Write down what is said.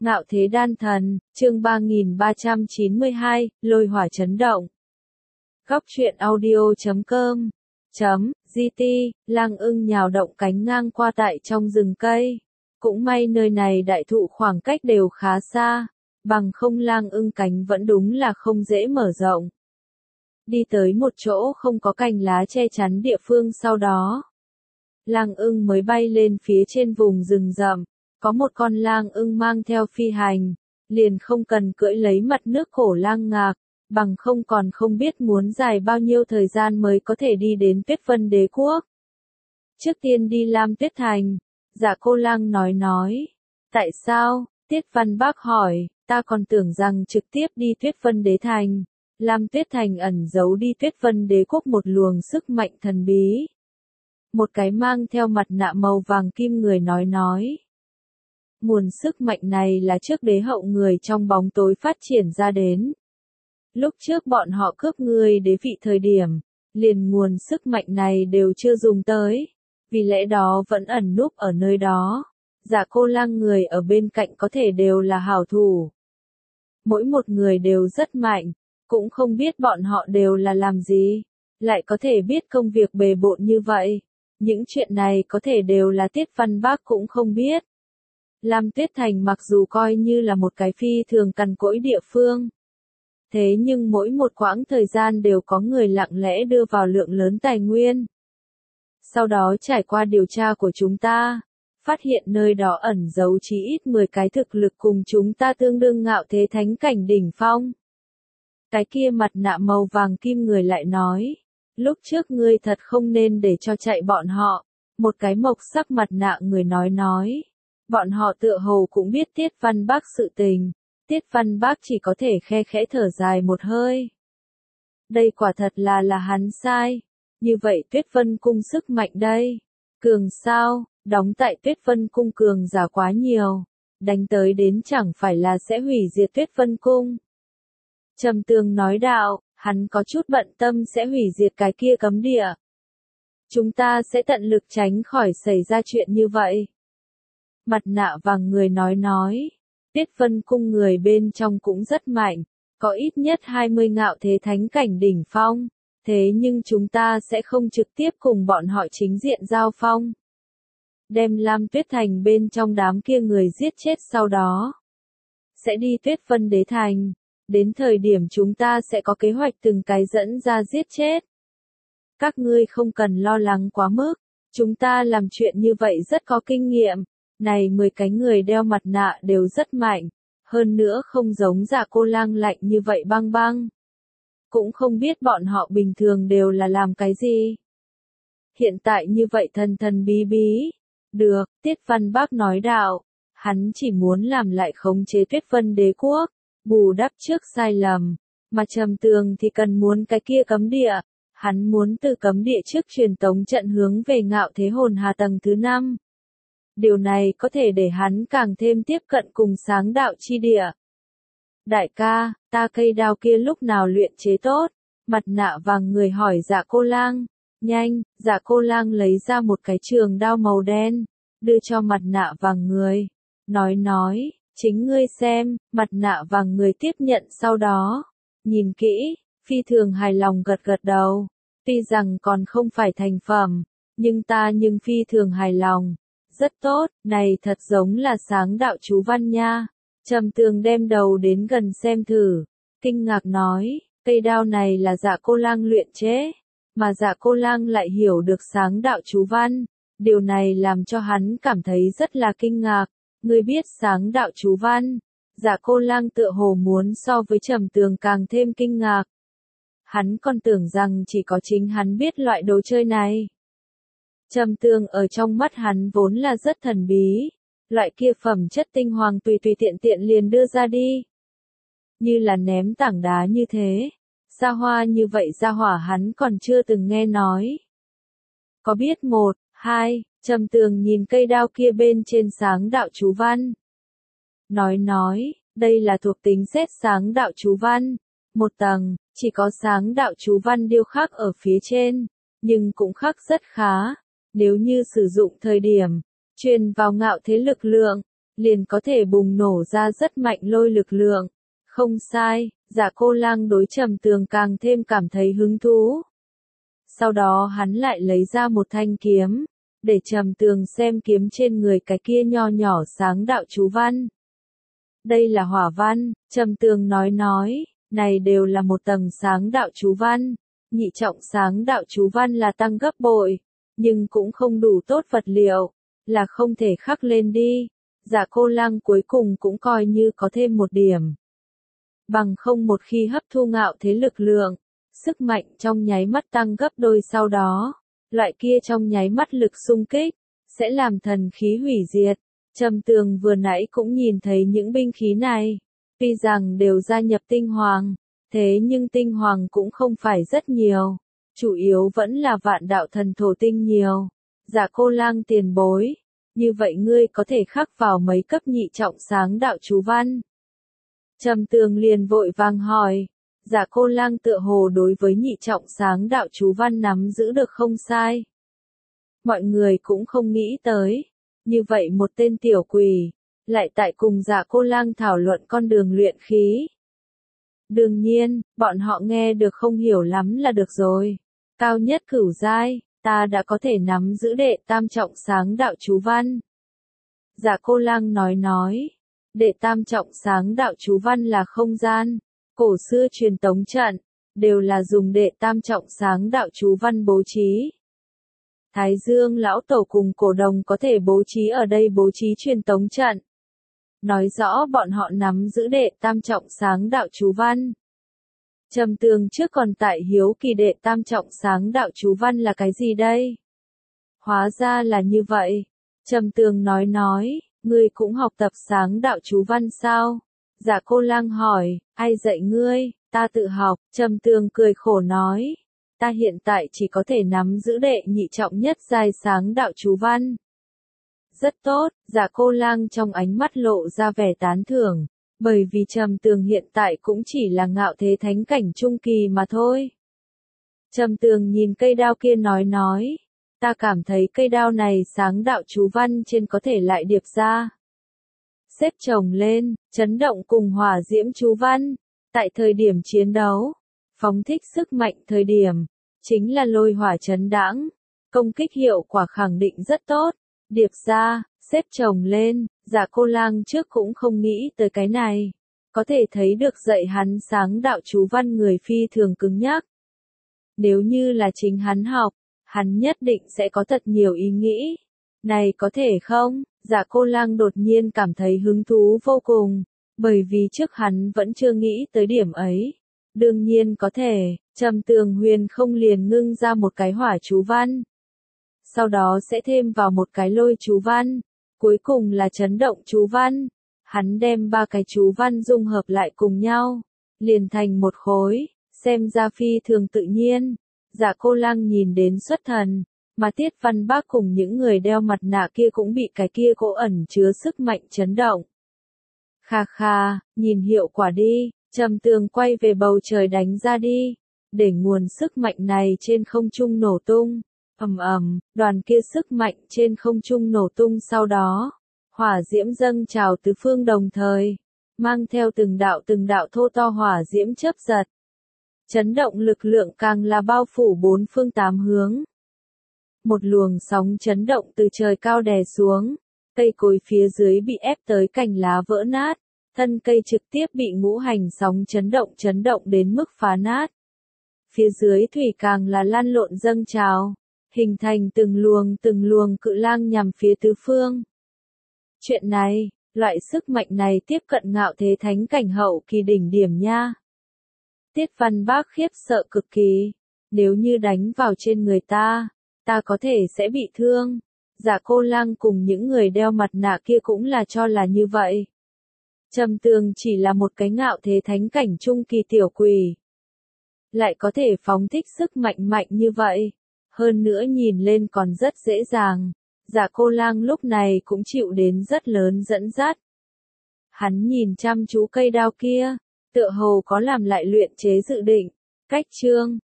Ngạo thế đan thần, chương 3392, lôi hỏa chấn động. Góc truyện audio.com GT, lang ưng nhào động cánh ngang qua tại trong rừng cây. Cũng may nơi này đại thụ khoảng cách đều khá xa, bằng không lang ưng cánh vẫn đúng là không dễ mở rộng. Đi tới một chỗ không có cành lá che chắn địa phương sau đó. Lang ưng mới bay lên phía trên vùng rừng rậm. Có một con lang ưng mang theo phi hành, liền không cần cưỡi lấy mặt nước cổ lang ngạc, bằng không còn không biết muốn dài bao nhiêu thời gian mới có thể đi đến Tuyết Vân Đế Quốc. Trước tiên đi Lam Tuyết Thành, Dạ Cô Lang nói. Tại sao? Tiết Văn Bác hỏi, ta còn tưởng rằng trực tiếp đi Tuyết Vân Đế Thành. Lam Tuyết Thành ẩn giấu đi Tuyết Vân Đế Quốc một luồng sức mạnh thần bí. Một cái mang theo mặt nạ màu vàng kim người nói. Nguồn sức mạnh này là trước đế hậu người trong bóng tối phát triển ra đến. Lúc trước bọn họ cướp người đế vị thời điểm, liền nguồn sức mạnh này đều chưa dùng tới, vì lẽ đó vẫn ẩn núp ở nơi đó. Dạ Cô Lang người ở bên cạnh có thể đều là hảo thủ. Mỗi một người đều rất mạnh, cũng không biết bọn họ đều là làm gì, lại có thể biết công việc bề bộn như vậy. Những chuyện này có thể đều là Tiết Văn Bác cũng không biết. Lam Tuyết Thành mặc dù coi như là một cái phi thường cằn cỗi địa phương. Thế nhưng mỗi một quãng thời gian đều có người lặng lẽ đưa vào lượng lớn tài nguyên. Sau đó trải qua điều tra của chúng ta, phát hiện nơi đó ẩn giấu chí ít 10 cái thực lực cùng chúng ta tương đương ngạo thế thánh cảnh đỉnh phong. Cái kia mặt nạ màu vàng kim người lại nói, lúc trước ngươi thật không nên để cho chạy bọn họ. Một cái mộc sắc mặt nạ người nói. Bọn họ tựa hồ cũng biết Tiết Văn Bác sự tình, Tiết Văn Bác chỉ có thể khe khẽ thở dài một hơi. Đây quả thật là hắn sai, như vậy Tuyết Vân Cung sức mạnh đây, cường sao, đóng tại Tuyết Vân Cung cường giả quá nhiều, đánh tới đến chẳng phải là sẽ hủy diệt Tuyết Vân Cung. Trầm Tường nói đạo, hắn có chút bận tâm sẽ hủy diệt cái kia cấm địa. Chúng ta sẽ tận lực tránh khỏi xảy ra chuyện như vậy. Mặt nạ vàng người nói, Tiết Vân Cung người bên trong cũng rất mạnh, có ít nhất 20 ngạo thế thánh cảnh đỉnh phong, thế nhưng chúng ta sẽ không trực tiếp cùng bọn họ chính diện giao phong. Đem Lam Tuyết Thành bên trong đám kia người giết chết sau đó. Sẽ đi Tuyết Vân Đế Thành, đến thời điểm chúng ta sẽ có kế hoạch từng cái dẫn ra giết chết. Các ngươi không cần lo lắng quá mức, chúng ta làm chuyện như vậy rất có kinh nghiệm. Này 10 cái người đeo mặt nạ đều rất mạnh, hơn nữa không giống Dạ Cô Lang lạnh như vậy băng. Cũng không biết bọn họ bình thường đều là làm cái gì. Hiện tại như vậy thần bí. Được, Tiết Văn Bác nói đạo, hắn chỉ muốn làm lại khống chế Tuyết Vân Đế Quốc, bù đắp trước sai lầm, mà Trầm Tường thì cần muốn cái kia cấm địa, hắn muốn từ cấm địa trước truyền tống trận hướng về ngạo thế hồn hà tầng thứ 5. Điều này có thể để hắn càng thêm tiếp cận cùng sáng đạo chi địa. Đại ca, ta cây đao kia lúc nào luyện chế tốt? Mặt nạ vàng người hỏi Dạ Cô Lang. Nhanh, Dạ Cô Lang lấy ra một cái trường đao màu đen, đưa cho mặt nạ vàng người. Nói, chính ngươi xem, mặt nạ vàng người tiếp nhận sau đó. Nhìn kỹ, phi thường hài lòng gật đầu. Tuy rằng còn không phải thành phẩm, nhưng phi thường hài lòng. Rất tốt, này thật giống là sáng đạo chú văn nha. Trầm Tường đem đầu đến gần xem thử, kinh ngạc nói, cây đao này là Dạ Cô Lang luyện chế, mà Dạ Cô Lang lại hiểu được sáng đạo chú văn. Điều này làm cho hắn cảm thấy rất là kinh ngạc. Ngươi biết sáng đạo chú văn? Dạ Cô Lang tựa hồ muốn so với Trầm Tường càng thêm kinh ngạc. Hắn còn tưởng rằng chỉ có chính hắn biết loại đồ chơi này. Trầm Tường ở trong mắt hắn vốn là rất thần bí, loại kia phẩm chất tinh hoàng tùy tiện liền đưa ra đi. Như là ném tảng đá như thế, xa hoa như vậy ra hỏa hắn còn chưa từng nghe nói. Có biết 1, 2, Trầm Tường nhìn cây đao kia bên trên sáng đạo chú văn. Nói, đây là thuộc tính xét sáng đạo chú văn, một tầng, chỉ có sáng đạo chú văn điêu khắc ở phía trên, nhưng cũng khắc rất khá. Nếu như sử dụng thời điểm, truyền vào ngạo thế lực lượng, liền có thể bùng nổ ra rất mạnh lôi lực lượng. Không sai, Dạ Cô Lang đối Trầm Tường càng thêm cảm thấy hứng thú. Sau đó hắn lại lấy ra một thanh kiếm, để Trầm Tường xem kiếm trên người cái kia nho nhỏ sáng đạo chú văn. Đây là hỏa văn, Trầm Tường nói, này đều là một tầng sáng đạo chú văn, nhị trọng sáng đạo chú văn là tăng gấp bội, nhưng cũng không đủ tốt vật liệu, là không thể khắc lên đi. Dạ Cô Lang cuối cùng cũng coi như có thêm một điểm. Bằng không một khi hấp thu ngạo thế lực lượng, sức mạnh trong nháy mắt tăng gấp đôi sau đó, loại kia trong nháy mắt lực xung kích, sẽ làm thần khí hủy diệt. Trầm Tường vừa nãy cũng nhìn thấy những binh khí này, tuy rằng đều gia nhập tinh hoàng, thế nhưng tinh hoàng cũng không phải rất nhiều, chủ yếu vẫn là vạn đạo thần thổ tinh nhiều. Dạ Cô Lang tiền bối, như vậy ngươi có thể khắc vào mấy cấp nhị trọng sáng đạo chú văn? Trầm Tường liền vội vàng hỏi. Dạ Cô Lang tựa hồ đối với nhị trọng sáng đạo chú văn nắm giữ được không sai. Mọi người cũng không nghĩ tới, như vậy một tên tiểu quỷ, lại tại cùng Dạ Cô Lang thảo luận con đường luyện khí. Đương nhiên, bọn họ nghe được không hiểu lắm là được rồi. Cao nhất cửu giai, ta đã có thể nắm giữ đệ tam trọng sáng đạo chú văn. Dạ Cô Lang nói, đệ tam trọng sáng đạo chú văn là không gian, cổ xưa truyền tống trận, đều là dùng đệ tam trọng sáng đạo chú văn bố trí. Thái Dương lão tổ cùng cổ đồng có thể bố trí ở đây bố trí truyền tống trận. Nói rõ bọn họ nắm giữ đệ tam trọng sáng đạo chú văn. Trầm Tường trước còn tại hiếu kỳ đệ tam trọng sáng đạo chú văn là cái gì đây? Hóa ra là như vậy. Trầm Tường nói, ngươi cũng học tập sáng đạo chú văn sao? Dạ Cô Lang hỏi, ai dạy ngươi? Ta tự học. Trầm Tường cười khổ nói, ta hiện tại chỉ có thể nắm giữ đệ nhị trọng nhất giai sáng đạo chú văn. Rất tốt, Dạ Cô Lang trong ánh mắt lộ ra vẻ tán thưởng, bởi vì Trầm Tường hiện tại cũng chỉ là ngạo thế thánh cảnh trung kỳ mà thôi. Trầm Tường nhìn cây đao kia nói, ta cảm thấy cây đao này sáng đạo chú văn trên có thể lại điệp ra. Xếp chồng lên, chấn động cùng hỏa diễm chú văn, tại thời điểm chiến đấu, phóng thích sức mạnh thời điểm, chính là lôi hỏa chấn đãng, công kích hiệu quả khẳng định rất tốt, điệp ra, xếp chồng lên. Dạ Cô Lang trước cũng không nghĩ tới cái này, có thể thấy được dạy hắn sáng đạo chú văn người phi thường cứng nhắc. Nếu như là chính hắn học, hắn nhất định sẽ có thật nhiều ý nghĩ. Này có thể không? Dạ Cô Lang đột nhiên cảm thấy hứng thú vô cùng, bởi vì trước hắn vẫn chưa nghĩ tới điểm ấy. Đương nhiên có thể, Trầm Tường huyền không liền ngưng ra một cái hỏa chú văn. Sau đó sẽ thêm vào một cái lôi chú văn. Cuối cùng là chấn động chú văn. Hắn đem ba cái chú văn dung hợp lại cùng nhau, liền thành một khối, xem ra phi thường tự nhiên. Dạ Cô Lang nhìn đến xuất thần, mà Tiết Văn Bác cùng những người đeo mặt nạ kia cũng bị cái kia cỗ ẩn chứa sức mạnh chấn động. Kha kha, nhìn hiệu quả đi, Trầm Tường quay về bầu trời đánh ra đi, để nguồn sức mạnh này trên không trung nổ tung. Ầm ầm, đoàn kia sức mạnh trên không trung nổ tung sau đó, hỏa diễm dâng trào tứ phương đồng thời, mang theo từng đạo thô to hỏa diễm chớp giật. Chấn động lực lượng càng là bao phủ bốn phương tám hướng. Một luồng sóng chấn động từ trời cao đè xuống, cây cối phía dưới bị ép tới cành lá vỡ nát, thân cây trực tiếp bị ngũ hành sóng chấn động đến mức phá nát. Phía dưới thủy càng là lăn lộn dâng trào, hình thành từng luồng cự lang nhằm phía tứ phương. Chuyện này, loại sức mạnh này tiếp cận ngạo thế thánh cảnh hậu kỳ đỉnh điểm nha. Tiết Văn Bác khiếp sợ cực kỳ, nếu như đánh vào trên người ta có thể sẽ bị thương. Dạ Cô Lang cùng những người đeo mặt nạ kia cũng là cho là như vậy. Trầm Tường chỉ là một cái ngạo thế thánh cảnh trung kỳ tiểu quỷ, lại có thể phóng thích sức mạnh mạnh như vậy, hơn nữa nhìn lên còn rất dễ dàng. Dạ Cô Lang lúc này cũng chịu đến rất lớn dẫn dắt. Hắn nhìn chăm chú cây đao kia, tựa hồ có làm lại luyện chế dự định. Cách chương